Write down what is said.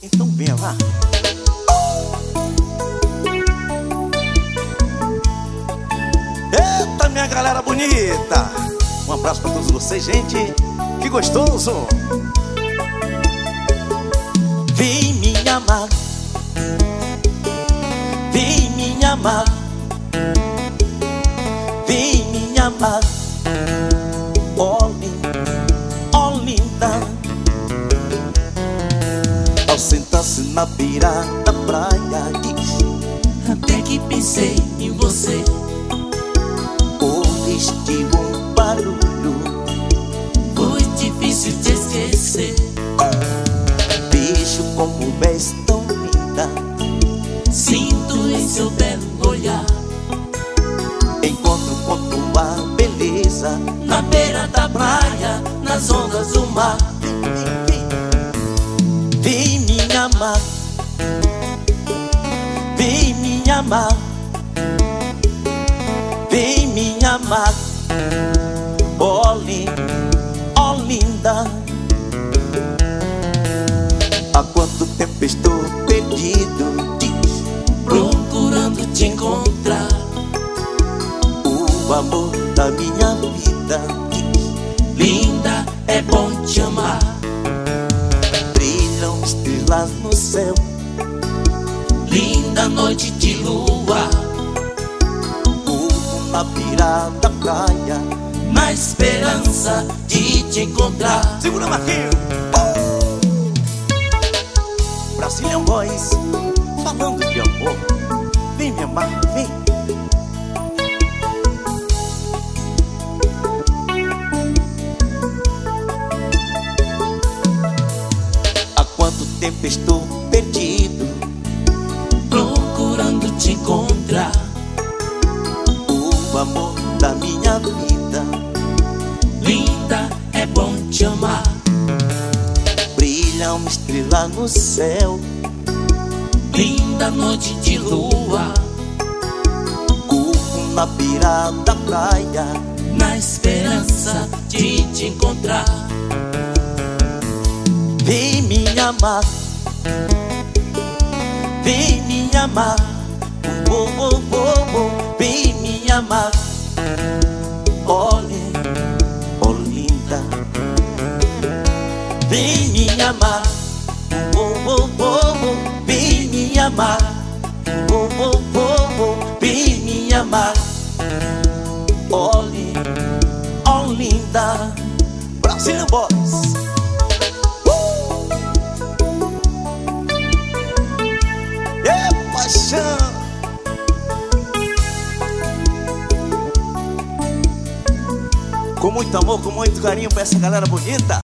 Então venha lá. Eita, minha galera bonita, um abraço pra todos vocês, gente. Que gostoso. Vem me amar, vem me amar, vem me amar. Oh linda, ao sentar-se na beira da praia, diz: até que pensei em você. Ouviste um barulho, foi difícil te esquecer. Vejo como és tão linda, sinto em seu belo olhar. Encontro com tua beleza na beira da praia, nas ondas do mar. Vem me amar, vem me amar, vem me amar. Oh linda, há quanto tempo estou perdido, diz, procurando te encontrar. O amor da minha vida, diz, linda, é bom te amar. Brilham estrelas no céu, linda noite de lua. Na beira da praia, na esperança de te encontrar. Segura, Marquinhos. Brazilian Boys, falando de amor. Vem me amar, vem. Há quanto tempo estou perdido, procurando te encontrar. O amor da minha vida, linda, é bom te amar. Brilha uma estrela no céu, linda noite de lua. Curvo na beira da praia, na esperança de te encontrar. Vem me amar, vem me amar. Vem me amar. Olha, oh linda, vem me amar. Vem me amar. Vem me amar. Olha, oh linda. Brazilian Boys. É paixão. Com muito amor, com muito carinho pra essa galera bonita.